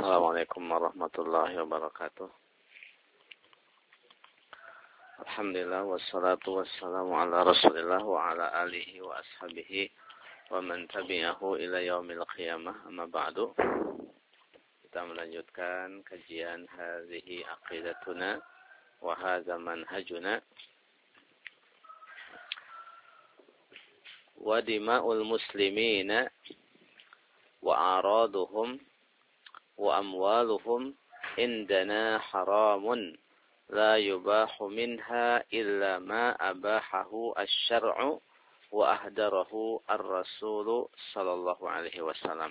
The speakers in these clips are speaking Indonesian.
Assalamualaikum warahmatullahi wabarakatuh. Alhamdulillah wassalatu wassalamu ala Rasulillah wa ala alihi wa ashabihi wa man tabi'ahu ila yaumil qiyamah. Amma ba'du. Kita melanjutkan kajian hadhihi aqidatuna wa hadza manhajuna. Wa dima'ul muslimina wa araduhum wa amwaluhum indana haramun la yubahu minha illa ma abahahu asy-syar'u wa ahdarahu ar-rasulu sallallahu alaihi wasallam.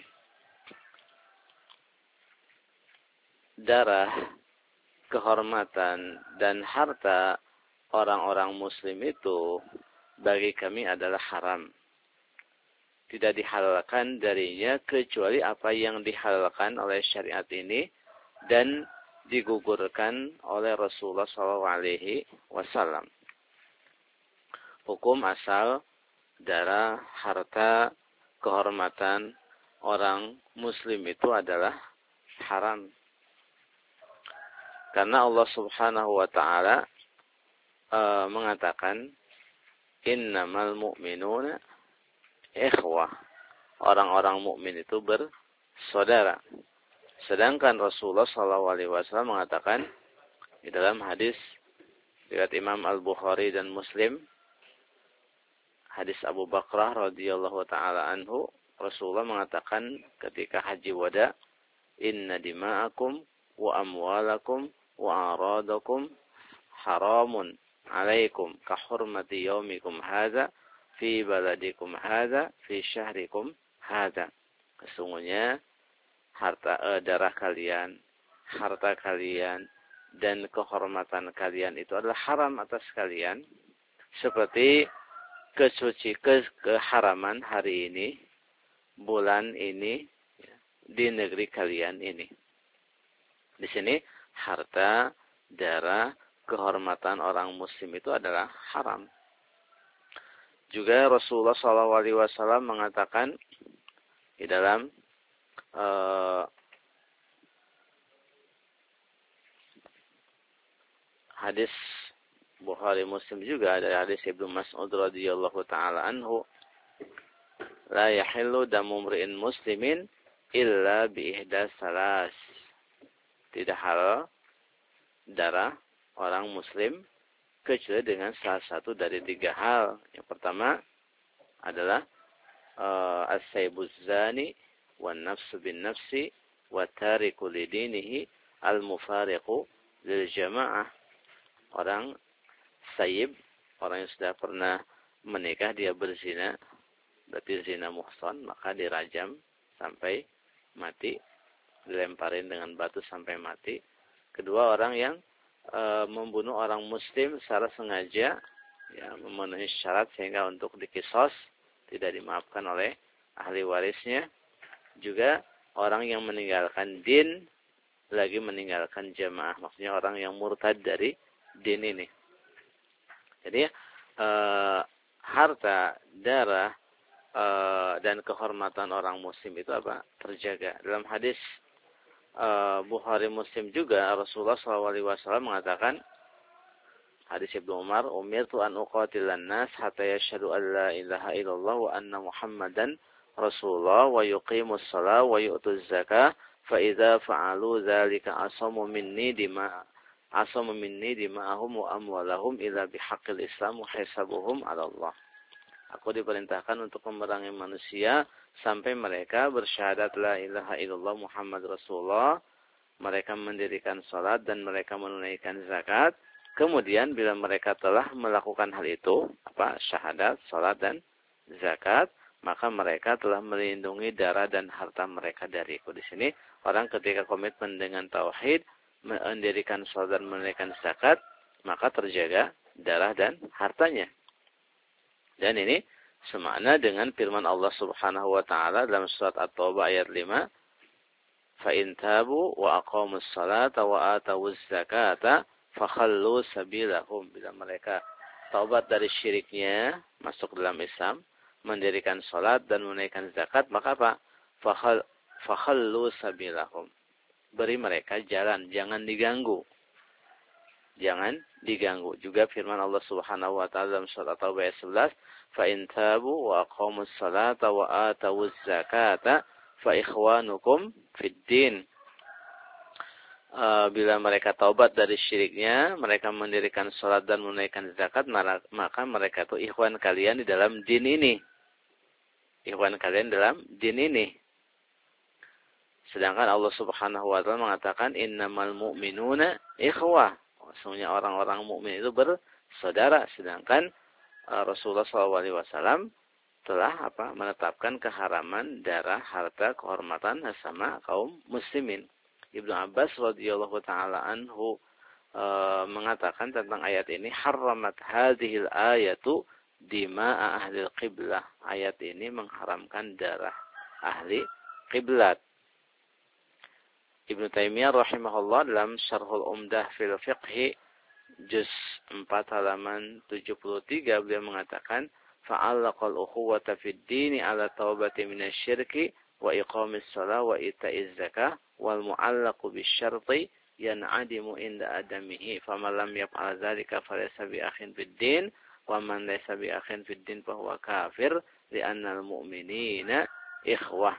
Darah, kehormatan dan harta orang-orang muslim itu bagi kami adalah haram. Tidak dihalalkan darinya kecuali apa yang dihalalkan oleh syariat ini dan digugurkan oleh Rasulullah SAW. Hukum asal darah, harta, kehormatan orang muslim itu adalah haram. Karena Allah Subhanahu wa taala mengatakan innamal mu'minuna ikhwah. Orang-orang mukmin itu bersaudara. Sedangkan Rasulullah SAW mengatakan di dalam hadis riwayat Imam Al-Bukhari dan Muslim, hadis Abu Bakrah radhiyallahu taala anhu, Rasulullah mengatakan ketika haji wada, inna dima'akum wa amwalakum wa aradakum haramun alaikum ka hurmati yaumikum hadza fi baladikum hadza fi syahrikum hadza. Sesungguhnya darah kalian, harta kalian dan kehormatan kalian itu adalah haram atas kalian seperti keharaman hari ini, bulan ini, di negeri kalian ini. Di sini harta, darah, kehormatan orang muslim itu adalah haram. Juga Rasulullah SAW mengatakan di dalam hadis Bukhari Muslim juga ada hadis Ibnu Mas'ud radhiyallahu taala anhu, la yahillu damu mri'in muslimin illa bi ihda salas. Tidak halal darah orang muslim kecuali dengan salah satu dari tiga hal. Yang pertama adalah as-saybuz zani wan nafsu bin nafsi wa tariku lidinihi al-mufariqu lil jamaah. Orang sayyib, orang yang sudah pernah menikah, dia berzina, berarti zina muhsan, maka dirajam sampai mati, dilemparin dengan batu sampai mati. Kedua, orang yang membunuh orang muslim secara sengaja, ya, memenuhi syarat sehingga untuk dikisos tidak dimaafkan oleh ahli warisnya. Juga orang yang meninggalkan din, lagi meninggalkan jamaah, maksudnya orang yang murtad dari din ini. Jadi harta, darah dan kehormatan orang muslim itu terjaga. Dalam hadis Bukhari Muslim juga Rasulullah SAW mengatakan, hadis Ibnu Umar, umirtu an uqatilan nas hatta yashhadu an la ilaha illallah wa anna Muhammadan Rasulullah wa yuqimus shalah wa yu'tuz zakah fa idza fa'alu dzalika asamu minni dima'ahum wa amwalahum illa bihaqqil Islam wa hisabuhum 'ala Allah. Aku diperintahkan untuk memerangi manusia sampai mereka bersyahadat la ilaha illallah Muhammad Rasulullah, mereka mendirikan salat dan mereka menunaikan zakat. Kemudian bila mereka telah melakukan hal itu, syahadat, salat dan zakat, maka mereka telah melindungi darah dan harta mereka dariku. Di sini orang ketika komitmen dengan tauhid, mendirikan salat dan menunaikan zakat, maka terjaga darah dan hartanya. Dan ini semakna dengan firman Allah Subhanahu wa taala dalam surat At-Taubah ayat 5, fa in tabu wa aqamus salata wa atawuz zakata fakhallu sabilahum. Bila mereka taubat dari syiriknya, masuk dalam Islam, mendirikan salat dan menunaikan zakat, maka fakhallu sabilahum. beri mereka jalan, jangan diganggu. Jangan diganggu. Juga firman Allah Subhanahu wa taala dalam surat At-Taubah ayat 11, "Fa in tabu wa aqamus salata wa atawuz zakata fa ikhwanukum fid din." Bila mereka taubat dari syiriknya, mereka mendirikan salat dan menunaikan zakat, maka mereka itu ikhwan kalian di dalam din ini. Ikhwan kalian dalam din ini. Sedangkan Allah Subhanahu wa taala mengatakan innamal mu'minuna ikhwah. Sesungguhnya orang-orang mukmin itu bersaudara. Sedangkan Rasulullah SAW telah menetapkan keharaman darah, harta, kehormatan sama kaum muslimin. Ibnu Abbas radhiyallahu taala anhu mengatakan tentang ayat ini, haramat hadhil ayatu dima'a ahli qiblah. Ayat ini mengharamkan darah ahli qiblat. Ibnu Taimiyah rahimahullah dalam Syarhul Umdah fil Fiqh juz 4 halaman 73 beliau mengatakan fa'allaqal ukhuwata fid dini ala taubati minasyirki wa iqamis shalah wa ita'iz zakah wal mu'allaqu bisyarti yan'adimu inda adamihi faman lam yaf'al dzalika falaysa bi akhin fid din wa man laysa bi akhin fid din fa huwa kafir li'anna al mu'minina ikhwah.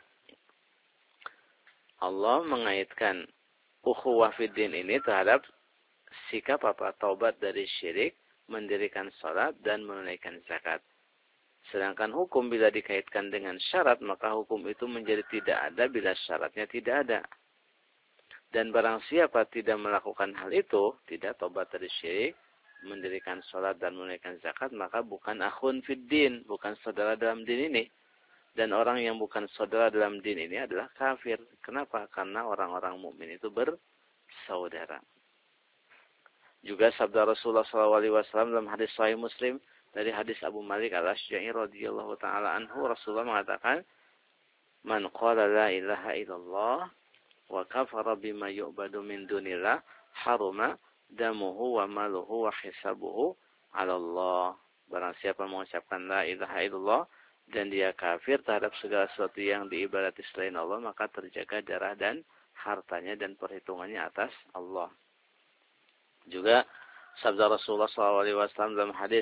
Allah mengaitkan ukhuwah fiddin ini terhadap sikap taubat dari syirik, mendirikan salat dan menunaikan zakat. Sedangkan hukum bila dikaitkan dengan syarat, maka hukum itu menjadi tidak ada bila syaratnya tidak ada. Dan barang siapa tidak melakukan hal itu, tidak taubat dari syirik, mendirikan salat dan menunaikan zakat, maka bukan akhun fiddin, bukan saudara dalam din ini. Dan orang yang bukan saudara dalam din ini adalah kafir. Kenapa? Karena orang-orang mukmin itu bersaudara. Juga sabda Rasulullah SAW dalam hadis Sahih Muslim dari hadis Abu Malik Al-Asy'ari radhiyallahu taala anhu, Rasulullah mengatakan, "Man qala la ilaha illallah wa kafara bima yu'badu min dunillah, haruma damuhu wa maluhu wa hisabuhu 'ala Allah." Barang siapa mengucapkan la ilaha illallah dan dia kafir terhadap segala sesuatu yang diibadati selain Allah, maka terjaga darah dan hartanya dan perhitungannya atas Allah. Juga sabda Rasulullah SAW dalam hadis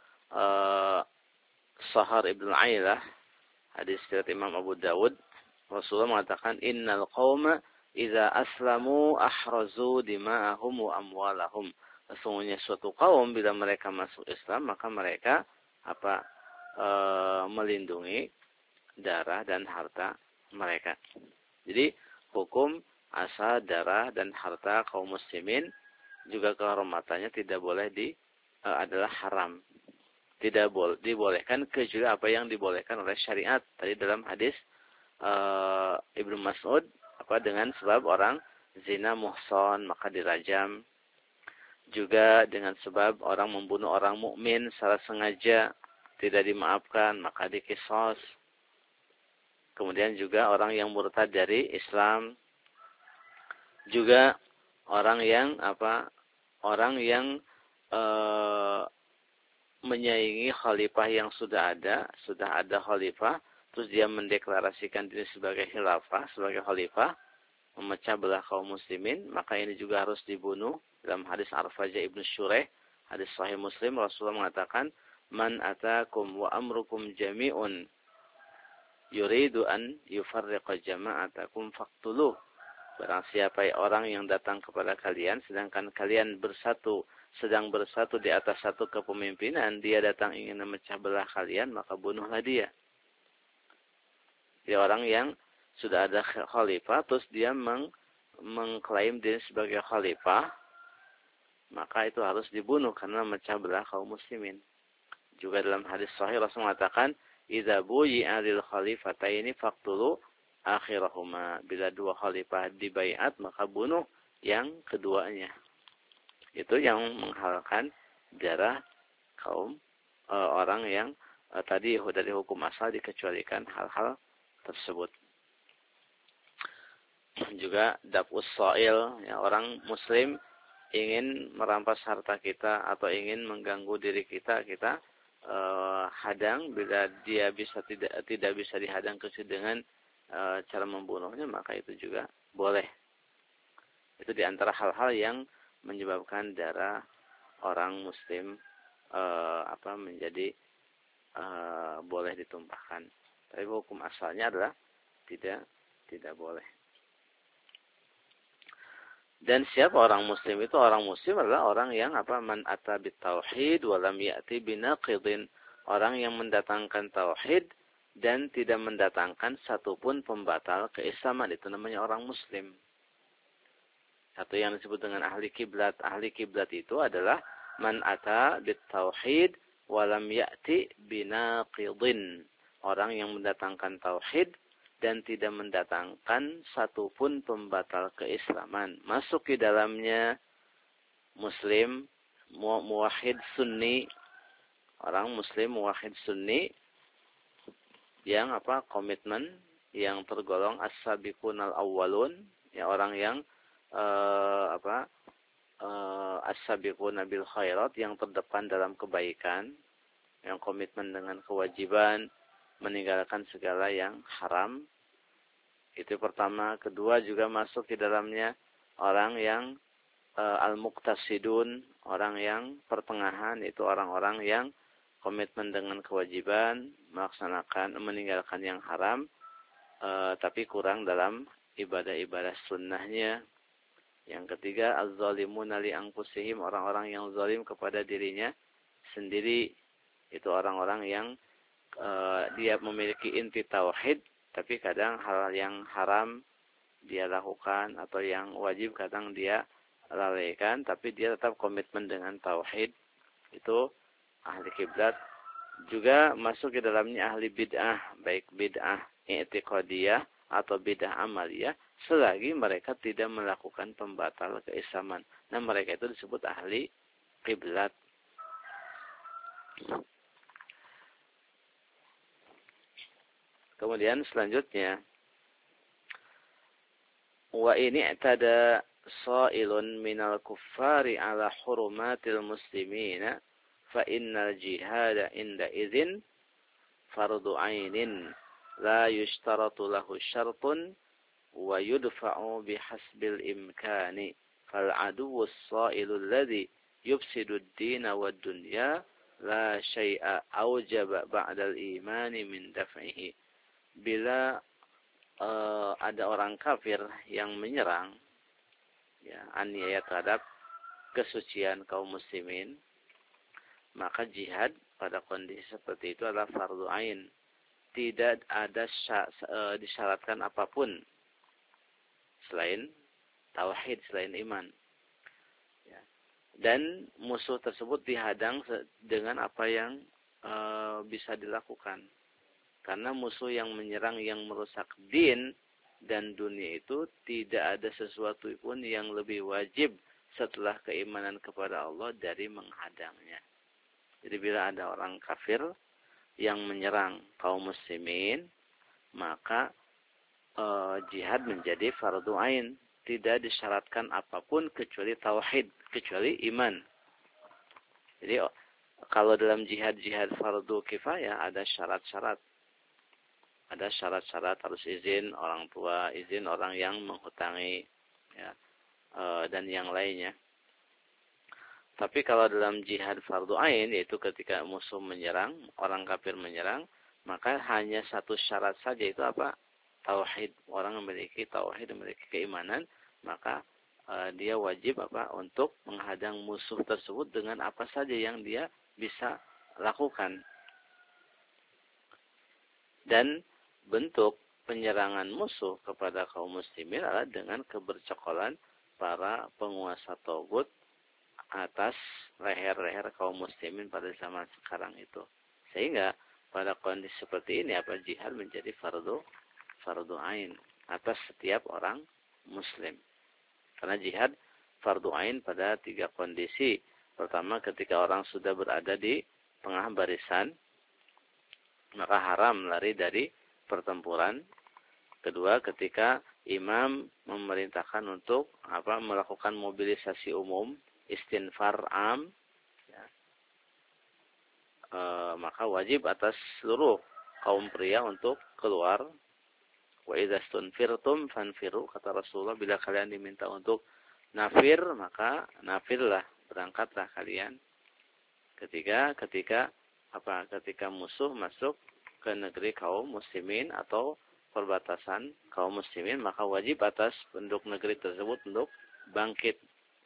Sahar ibn Ailah, hadis riwayat Imam Abu Dawud, Rasulullah mengatakan, "Innal qauma idza aslamu ahrazu dima'ahum wa amwalahum." Sesungguhnya suatu kaum bila mereka masuk Islam, maka mereka melindungi darah dan harta mereka. Jadi hukum asal darah dan harta kaum muslimin juga kehormatannya tidak boleh adalah haram. Tidak dibolehkan kecuali apa yang dibolehkan oleh syariat. Tadi dalam hadis Ibnu Mas'ud dengan sebab orang zina muhsan maka dirajam. Juga dengan sebab orang membunuh orang mukmin secara sengaja tidak dimaafkan maka diqisas. Kemudian juga orang yang murtad dari Islam, juga orang yang menyaingi khalifah yang sudah ada khalifah, terus dia mendeklarasikan diri sebagai khilafah, sebagai khalifah, memecah belah kaum muslimin, maka ini juga harus dibunuh. Dalam hadis Arfajah ibnu Syureh, hadis Sahih Muslim, Rasulullah mengatakan, "Man atakum wa amrukum jami'un yuridu an yufarriqa jama'atakum faqtuluh." Barang siapa orang yang datang kepada kalian sedangkan kalian sedang bersatu di atas satu kepemimpinan, dia datang ingin memecah belah kalian, maka bunuhlah dia. Dia orang yang sudah ada khalifah terus dia mengklaim diri sebagai khalifah, maka itu harus dibunuh karena memecah belah kaum muslimin. Juga dalam hadis sahih Rasul mengatakan, "Idza buyi'a lil khalifataini faqtulu akhirahuma." Bila dua khalifah dibaiat, maka bunuh yang keduanya. Itu yang menghalalkan darah kaum orang yang tadi dari hukum asal dikecualikan hal-hal tersebut. Juga daf'us sha'il, ya, orang muslim ingin merampas harta kita atau ingin mengganggu diri kita hadang. Bila dia tidak bisa dihadang kecuali dengan cara membunuhnya, maka itu juga boleh. Itu di antara hal-hal yang menyebabkan darah orang muslim menjadi boleh ditumpahkan. Tapi hukum asalnya adalah tidak boleh. Dan siapa orang muslim itu? Orang muslim adalah orang yang man ata bitauhid wa lam ya'ti binaqidin. Orang yang mendatangkan tauhid dan tidak mendatangkan satupun pembatal keislaman, itu namanya orang muslim. Satu yang disebut dengan ahli kiblat. Ahli kiblat itu adalah man ata bitauhid wa lam ya'ti binaqidin. Orang yang mendatangkan tauhid dan tidak mendatangkan satupun pembatal keislaman. Masuk di dalamnya muslim, muwahhid sunni, orang muslim muwahhid sunni yang komitmen, yang tergolong as-sabiqunal awwalun, ya orang yang as-sabiquna bil khairat, yang terdepan dalam kebaikan, yang komitmen dengan kewajiban, meninggalkan segala yang haram. Itu pertama. Kedua, juga masuk di dalamnya orang yang al-muqtasidun, orang yang pertengahan, itu orang-orang yang komitmen dengan kewajiban, meninggalkan yang haram, tapi kurang dalam ibadah-ibadah sunnahnya. Yang ketiga, az-zalimuna li anfusihim, orang-orang yang zalim kepada dirinya sendiri. Itu orang-orang yang dia memiliki inti tauhid, tapi kadang hal yang haram dia lakukan, atau yang wajib kadang dia lalaikan, tapi dia tetap komitmen dengan tauhid. Itu ahli kiblat. Juga masuk ke dalamnya ahli bid'ah, baik bid'ah i'tiqadiyah atau bid'ah amaliyah, selagi mereka tidak melakukan pembatal keislaman. Nah, mereka itu disebut ahli kiblat. Kemudian selanjutnya, wa ini i'tada sa'ilun minal kuffari ala hurumatil muslimina fa innal jihada inda idzin fardu ainin la yushtaratu lahu syartun wa yudfa'u bihasbil imkani fal aduwwus sa'ilul ladzi yufsidu ad-dina wad dunya la syai'a aujaba ba'dal imani min daf'ihi. Bila ada orang kafir yang menyerang, ya, aniaya terhadap kesucian kaum muslimin, maka jihad pada kondisi seperti itu adalah fardu ain. Tidak ada disyaratkan apapun selain tauhid, selain iman. Ya. Dan musuh tersebut dihadang dengan apa yang bisa dilakukan. Karena musuh yang menyerang, yang merusak din dan dunia itu, tidak ada sesuatu pun yang lebih wajib setelah keimanan kepada Allah dari menghadangnya. Jadi bila ada orang kafir yang menyerang kaum muslimin, maka jihad menjadi fardu ain. Tidak disyaratkan apapun kecuali tauhid, kecuali iman. Jadi kalau dalam jihad fardu kifayah ada syarat-syarat. Ada syarat-syarat, harus izin orang tua, izin orang yang menghutangi, ya, dan yang lainnya. Tapi kalau dalam jihad fardu ain, yaitu ketika musuh menyerang, orang kafir menyerang, maka hanya satu syarat saja, itu apa? Tauhid. Orang memiliki tauhid, memiliki keimanan, maka dia wajib untuk menghadang musuh tersebut dengan apa saja yang dia bisa lakukan. Dan bentuk penyerangan musuh kepada kaum muslimin adalah dengan kebercokolan para penguasa tagut atas leher-leher kaum muslimin pada zaman sekarang itu. Sehingga pada kondisi seperti ini jihad menjadi fardu ain atas setiap orang muslim. Karena jihad fardu ain pada 3 kondisi. Pertama, ketika orang sudah berada di tengah barisan, maka haram lari dari pertempuran. Kedua, ketika imam memerintahkan untuk melakukan mobilisasi umum, istinfar am, ya, maka wajib atas seluruh kaum pria untuk keluar. Wa idza stunfirtum fanfiru, kata Rasulullah, bila kalian diminta untuk nafir, maka nafirlah, berangkatlah kalian. Ketika musuh masuk ke negeri kaum muslimin atau perbatasan kaum muslimin, maka wajib atas penduduk negeri tersebut untuk bangkit.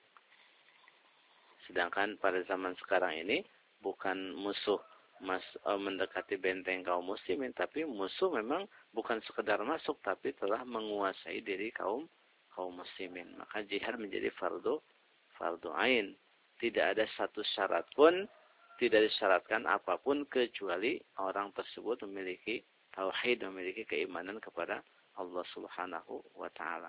Sedangkan pada zaman sekarang ini bukan musuh mendekati benteng kaum muslimin, tapi musuh memang bukan sekedar masuk, tapi telah menguasai diri kaum muslimin. Maka jihad menjadi fardu ain. Tidak ada satu syarat pun, tidak disyaratkan apapun kecuali orang tersebut memiliki tauhid, memiliki keimanan kepada Allah Subhanahu wa taala.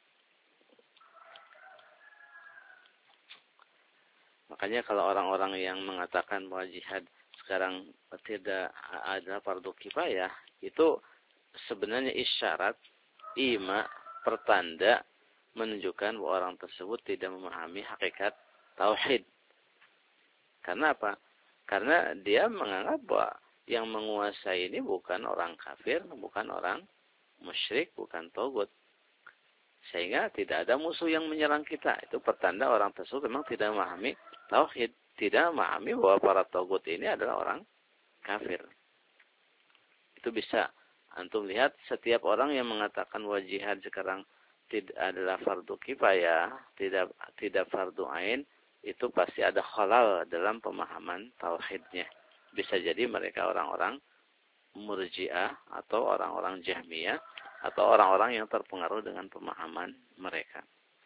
Makanya kalau orang-orang yang mengatakan bahwa jihad sekarang tidak adalah fardu kifayah, itu sebenarnya isyarat, pertanda menunjukkan bahwa orang tersebut tidak memahami hakikat tauhid. Karena apa? Karena dia menganggap bahwa yang menguasai ini bukan orang kafir, bukan orang musyrik, bukan togut. Sehingga tidak ada musuh yang menyerang kita. Itu pertanda orang tersebut memang tidak memahami tauhid, tidak memahami bahwa para togut ini adalah orang kafir. Itu bisa antum lihat setiap orang yang mengatakan bahwa jihad sekarang tidak adalah fardu kifayah, tidak fardu ain, itu pasti ada khalal dalam pemahaman tauhidnya. Bisa jadi mereka orang-orang Murji'ah atau orang-orang Jahmiyah atau orang-orang yang terpengaruh dengan pemahaman mereka.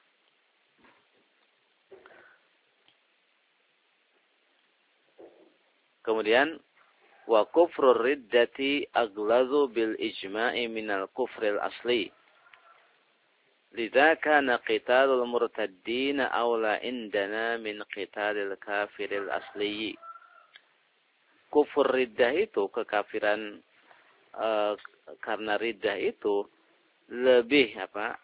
Kemudian wa kufrur riddati aghlazu bil ijma'i minal kufril asli. Lidza kana qitalul murtaddin aula indana min qitalil kafiril asli. Kufur riddah itu, kekafiran karena riddah itu lebih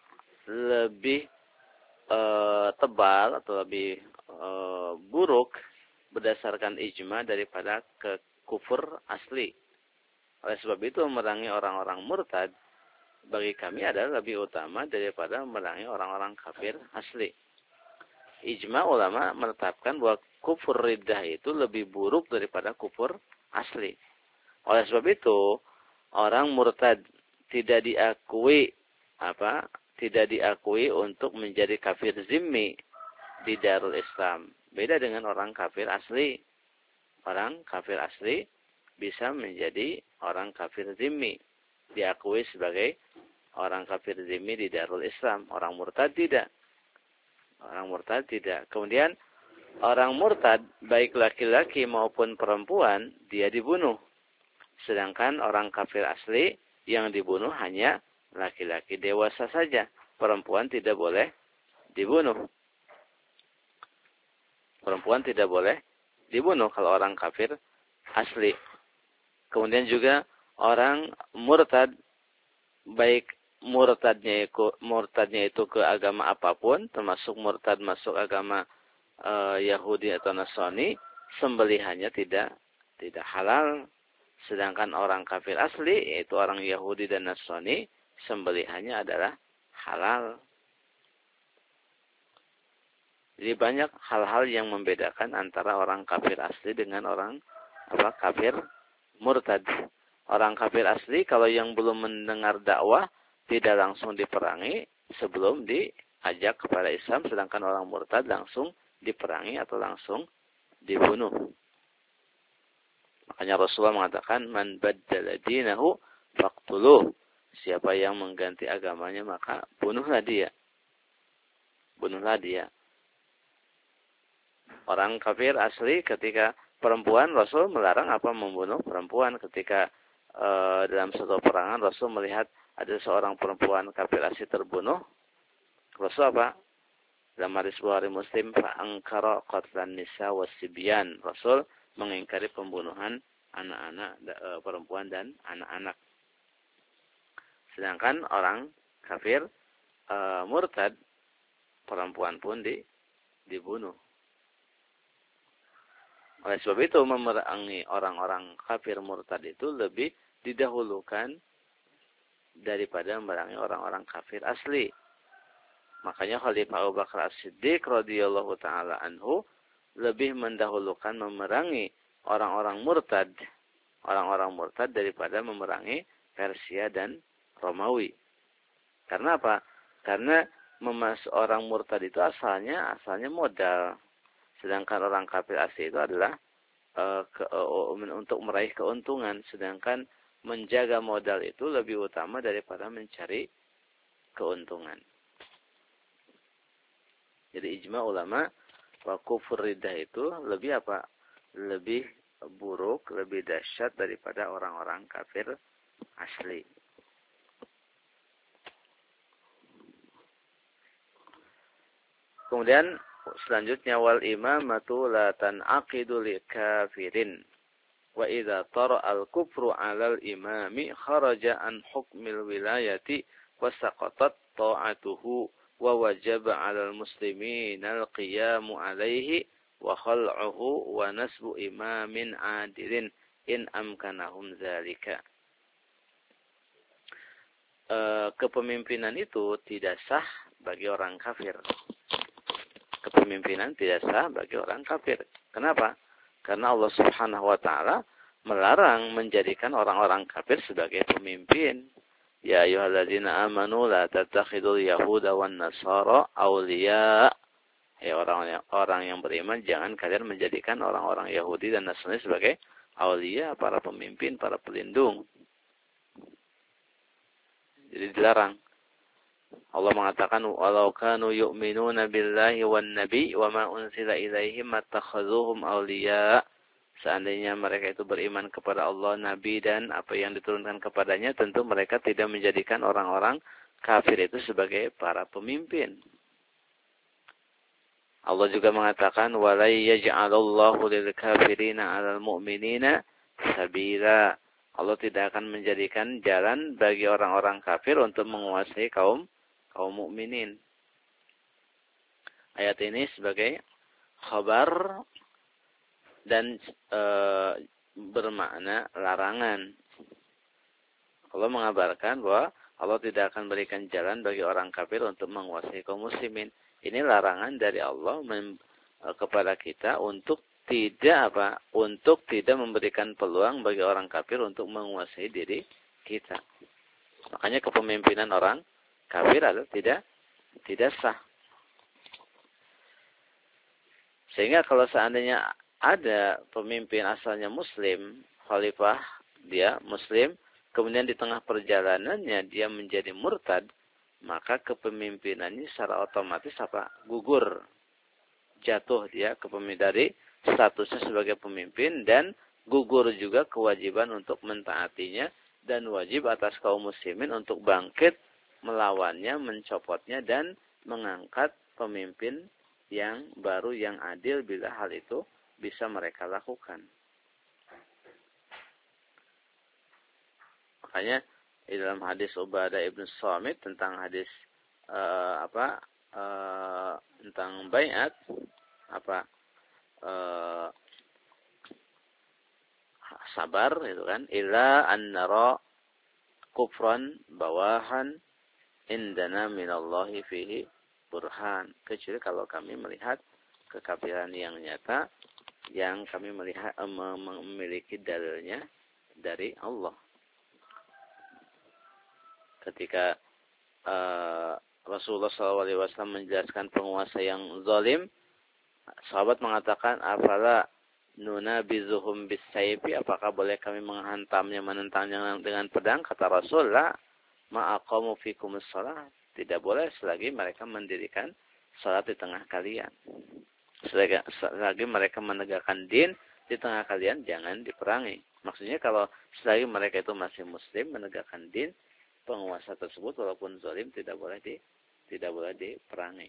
tebal atau lebih buruk berdasarkan ijma daripada ke kufur asli. Oleh sebab itu memerangi orang-orang murtad bagi kami adalah lebih utama daripada memerangi orang-orang kafir asli. Ijma ulama menetapkan bahwa kufur riddah itu lebih buruk daripada kufur asli. Oleh sebab itu orang murtad tidak diakui untuk menjadi kafir zimmi di Darul Islam. Beda dengan orang kafir asli. Orang kafir asli bisa menjadi orang kafir zimmi, diakui sebagai orang kafir zimmi di Darul Islam. Orang murtad tidak. Kemudian orang murtad baik laki-laki maupun perempuan dia dibunuh. Sedangkan orang kafir asli yang dibunuh hanya laki-laki dewasa saja. Perempuan tidak boleh dibunuh. Perempuan tidak boleh dibunuh kalau orang kafir asli. Kemudian juga orang murtad, baik murtadnya itu ke agama apapun, termasuk murtad masuk agama Yahudi atau Nasrani, sembelihannya tidak halal. Sedangkan orang kafir asli, yaitu orang Yahudi dan Nasrani, sembelihannya adalah halal. Jadi banyak hal-hal yang membedakan antara orang kafir asli dengan orang kafir murtad. Orang kafir asli kalau yang belum mendengar dakwah tidak langsung diperangi sebelum diajak kepada Islam, sedangkan orang murtad langsung diperangi atau langsung dibunuh. Makanya Rasulullah mengatakan man baddala dinahu faqtuluh. Siapa yang mengganti agamanya maka bunuhlah dia. Orang kafir asli ketika perempuan, Rasul melarang membunuh perempuan. Ketika dalam satu perangan Rasul melihat ada seorang perempuan kafir asli terbunuh, Rasul dalam hadis Bukhari Muslim, fa'angkara qatlan nisa wasibyan. Rasul mengingkari pembunuhan anak-anak, perempuan dan anak-anak. Sedangkan orang kafir murtad, perempuan pun dibunuh. Oleh sebab itu memerangi orang-orang kafir murtad itu lebih didahulukan daripada memerangi orang-orang kafir asli. Makanya Khalifah Abu Bakar As-Siddiq radhiyallahu taala anhu lebih mendahulukan memerangi orang-orang murtad daripada memerangi Persia dan Romawi. Karena apa? Karena orang murtad itu asalnya modal. Sedangkan orang kafir asli itu adalah untuk meraih keuntungan. Sedangkan menjaga modal itu lebih utama daripada mencari keuntungan. Jadi ijma ulama bahwa kufur riddah itu lebih apa? Lebih buruk, lebih dahsyat daripada orang-orang kafir asli. Kemudian selanjutnya wal imamatu la tan'aqidu li kafirin wa idza tara al kufru 'alal imami kharaja an hukmil wilayati wa saqatat ta'atuhu wa wajaba 'alal muslimina al qiyamu 'alaihi wa khal'uhu wa nasbu imamin 'adilin in amkanahum dzalika. Kepemimpinan itu tidak sah bagi orang kafir. Kepemimpinan tidak sah bagi orang kafir. Kenapa? Karena Allah Subhanahu wa taala melarang menjadikan orang-orang kafir sebagai pemimpin. Ya ayyuhalladzina amanu la tattakhidul yahuda wan nasara awliya. Ya orang yang beriman, jangan kalian menjadikan orang-orang Yahudi dan Nasrani sebagai awliya, para pemimpin, para pelindung. Jadi dilarang. Allah mengatakan walau kanu yu'minuna billahi wan nabi wa ma unzila ilaihim mattakhazuhum awliya. Seandainya mereka itu beriman kepada Allah, nabi dan apa yang diturunkan kepadanya, tentu mereka tidak menjadikan orang-orang kafir itu sebagai para pemimpin. Allah juga mengatakan walai yaj'alallahu lil kafirina 'alal mu'minina sabila. Allah tidak akan menjadikan jalan bagi orang-orang kafir untuk menguasai kaum mukminin. Ayat ini sebagai khabar dan bermakna larangan. Allah mengabarkan bahwa Allah tidak akan berikan jalan bagi orang kafir untuk menguasai kaum muslimin. Ini larangan dari Allah kepada kita untuk tidak memberikan peluang bagi orang kafir untuk menguasai diri kita. Makanya kepemimpinan orang kafir adalah tidak sah. Sehingga kalau seandainya ada pemimpin asalnya muslim, khalifah dia muslim, kemudian di tengah perjalanannya dia menjadi murtad, maka kepemimpinannya secara otomatis gugur. Jatuh dia dari statusnya sebagai pemimpin dan gugur juga kewajiban untuk mentaatinya dan wajib atas kaum muslimin untuk bangkit melawannya, mencopotnya dan mengangkat pemimpin yang baru yang adil bila hal itu bisa mereka lakukan. Makanya di dalam hadis Ubadah ibn Samit tentang hadis tentang baiat sabar itu kan illa an nara kufran bawahan indana minallahi fihi burhan, kecuali kalau kami melihat kekafiran yang nyata yang kami melihat memiliki dalilnya dari Allah. Ketika Rasulullah SAW menjelaskan penguasa yang zalim, sahabat mengatakan, afala nunabizuhum bisayfi, apakah boleh kami menentangnya dengan pedang? Kata Rasulullah, ma'aqamu fikumus shalah, tidak boleh selagi mereka mendirikan salat di tengah kalian. Selagi mereka menegakkan din di tengah kalian, jangan diperangi. Maksudnya kalau selagi mereka itu masih muslim, menegakkan din, penguasa tersebut walaupun zalim tidak boleh diperangi.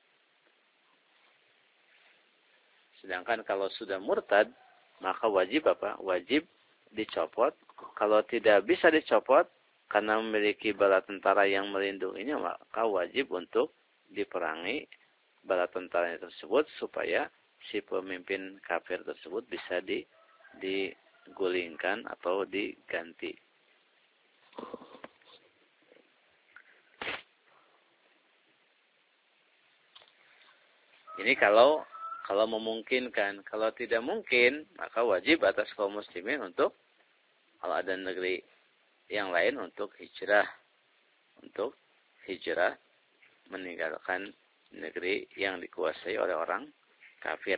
Sedangkan kalau sudah murtad, maka wajib Wajib dicopot. Kalau tidak bisa dicopot karena memiliki bala tentara yang melindunginya, maka wajib untuk diperangi bala tentara tersebut supaya si pemimpin kafir tersebut bisa digulingkan atau diganti. Ini kalau memungkinkan. Kalau tidak mungkin, maka wajib atas kaum muslimin untuk kalau ada negeri yang lain untuk hijrah. Untuk hijrah meninggalkan negeri yang dikuasai oleh orang kafir.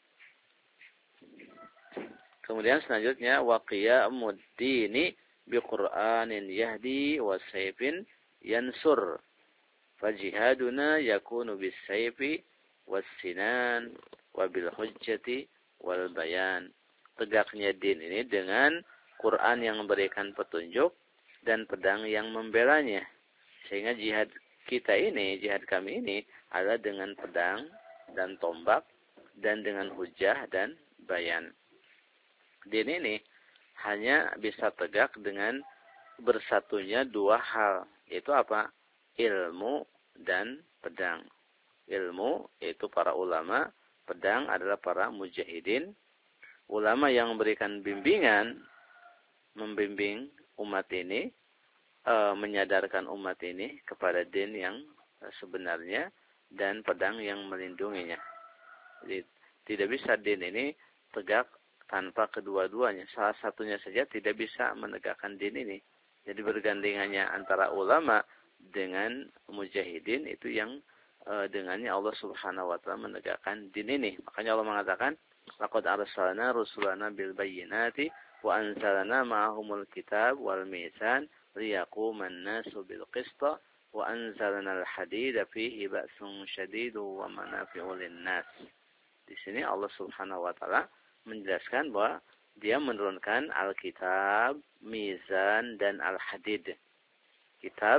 Kemudian selanjutnya waqiyamud dini biqur'anin yahdi wa sayfin yansur. Fajihaduna yakunu bis-sayfi was-sinan wa bil hujjati wal bayan. Tegaknya din ini dengan Quran yang memberikan petunjuk dan pedang yang membelanya. Sehingga jihad kita ini, jihad kami ini adalah dengan pedang dan tombak dan dengan hujjah dan bayan. Din ini hanya bisa tegak dengan bersatunya dua hal. Yaitu apa? Ilmu dan pedang. Ilmu yaitu para ulama, pedang adalah para mujahidin. Ulama yang memberikan bimbingan, membimbing umat ini, menyadarkan umat ini kepada din yang sebenarnya dan pedang yang melindunginya. Jadi tidak bisa din ini tegak tanpa kedua-duanya. Salah satunya saja tidak bisa menegakkan din ini. Jadi bergandengannya antara ulama dengan mujahidin itu yang dengannya Allah Subhanahu wa taala menegakkan din ini. Makanya Allah mengatakan, laqad arsalna rusulana bil bayyinati wa anzalna ma'ahumul kitab wal mizan liyaquman nasu bil qista wa anzalna al hadida fihi ba'sun syadidun wa manafi'u lin-nas. Di sini Allah Subhanahu wa taala menjelaskan bahwa Dia menurunkan Alkitab, Mizan dan Al-Hadid. Kitab,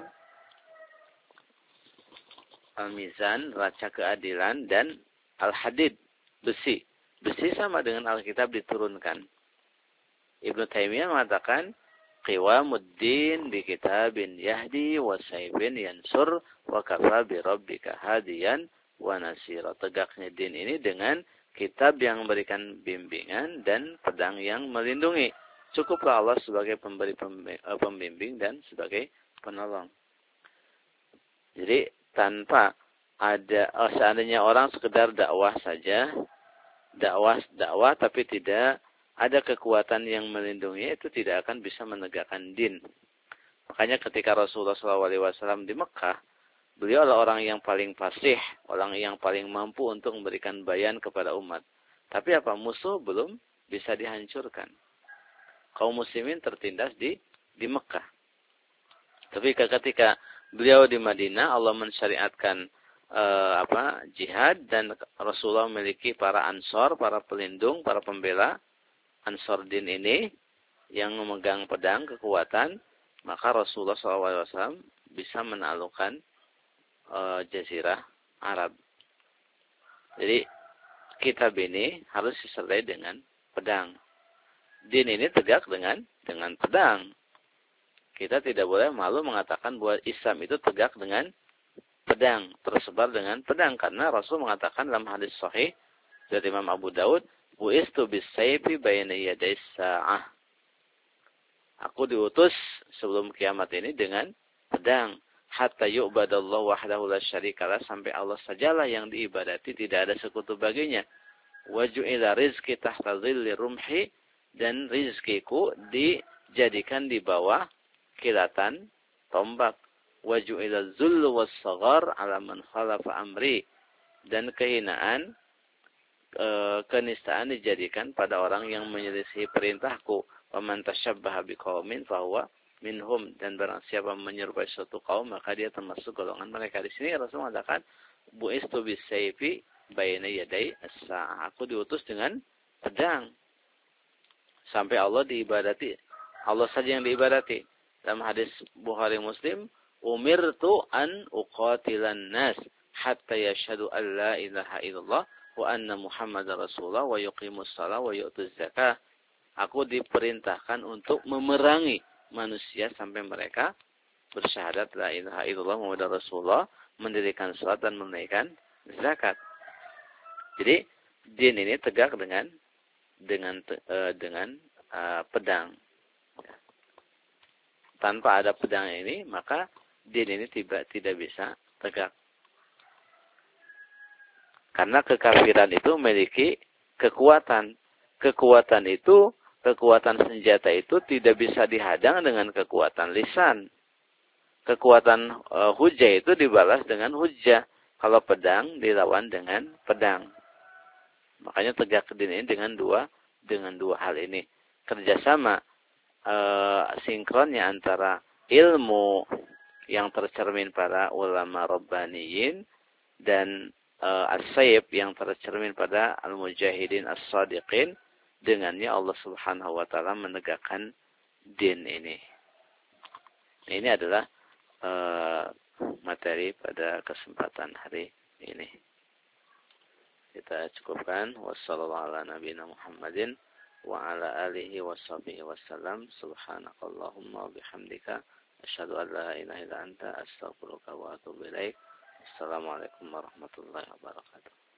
Al-Mizan, raca keadilan, dan Al-Hadid, besi. Besi sama dengan Alkitab diturunkan. Ibnu Taimiyah mengatakan, Qiwamuddin bi kitabin yahdi wa sayfin yansur wa kafa bi rabbika hadiyan wa nasira. Tegaknya din ini dengan kitab yang memberikan bimbingan dan pedang yang melindungi. Cukuplah Allah sebagai pemberi pembimbing dan sebagai penolong. Jadi tanpa ada seandainya orang sekedar dakwah saja, dakwah tapi tidak ada kekuatan yang melindungi, itu tidak akan bisa menegakkan din. Makanya ketika Rasulullah SAW di Mekah, beliau adalah orang yang paling fasih, orang yang paling mampu untuk memberikan bayan kepada umat. Tapi apa? Musuh belum bisa dihancurkan. Kaum muslimin tertindas di Mekah. Tapi ketika beliau di Madinah, Allah mensyariatkan jihad, dan Rasulullah memiliki para ansor, para pelindung, para pembela ansor din ini yang memegang pedang kekuatan, maka Rasulullah SAW bisa menaklukkan Jazirah Arab. Jadi kitab ini harus disertai dengan pedang. Din ini tegak dengan pedang. Kita tidak boleh malu mengatakan bahwa Islam itu tegak dengan pedang, tersebar dengan pedang, karena Rasul mengatakan dalam hadis sahih dari Imam Abu Daud, "Bu'istu bis-sayfi baina yaday sa'ah." Aku diutus sebelum kiamat ini dengan pedang. Hatta yu'badallahu wahdahu la syarikalah, sampai Allah sajalah yang diibadati, tidak ada sekutu baginya. Wa ju'ila rizqi tahta dhilli rumhi, dan rizkiku dijadikan di bawah kilatan tombak. Wa ju'ila zullu was-saghar ala man khalafa amri, dan kehinaan, kenistaan dijadikan pada orang yang menyelisihi perintahku. Wa man tashabbaha biqaumin fahuwa minhum, dan barang siapa menyerupai suatu kaum maka dia termasuk golongan mereka. Di sini Rasul mengatakan, bu'istu bis-sayfi baina yaday as-sa'ah. Aku diutus dengan pedang sampai Allah diibadati. Allah saja yang diibadati. Dalam hadis Bukhari Muslim, umirtu an uqatilan nas hatta yashhadu an la ilaha illallah wa anna Muhammadar Rasulullah wa yuqimus shalah wa yu'tuz zakah. Aku diperintahkan untuk memerangi manusia sampai mereka bersyahadat la ilaha illallah Muhammadar Rasulullah, mendirikan salat dan menunaikan zakat. Jadi din ini tegak dengan pedang. Tanpa ada pedang ini, maka din ini tidak bisa tegak. Karena kekafiran itu memiliki kekuatan. Kekuatan senjata itu tidak bisa dihadang dengan kekuatan lisan. Kekuatan hujah itu dibalas dengan hujah. Kalau pedang dilawan dengan pedang. Makanya tegak din ini dengan dua hal ini. Kerjasama sinkronnya antara ilmu yang tercermin para ulama rabbaniyin dan as-sayb yang tercermin pada al-mujahidin as-sadiqin, dengannya Allah Subhanahu wa taala menegakkan din ini. Ini adalah materi pada kesempatan hari ini. Kita cukupkan. Wassallallahu ala nabiyina Muhammadin wa ala alihi washabihi wasallam. Subhanakallahumma wa bihamdika asyhadu an la ilaha illa anta astaghfiruka wa atubu ilaik. Assalamualaikum warahmatullahi wabarakatuh.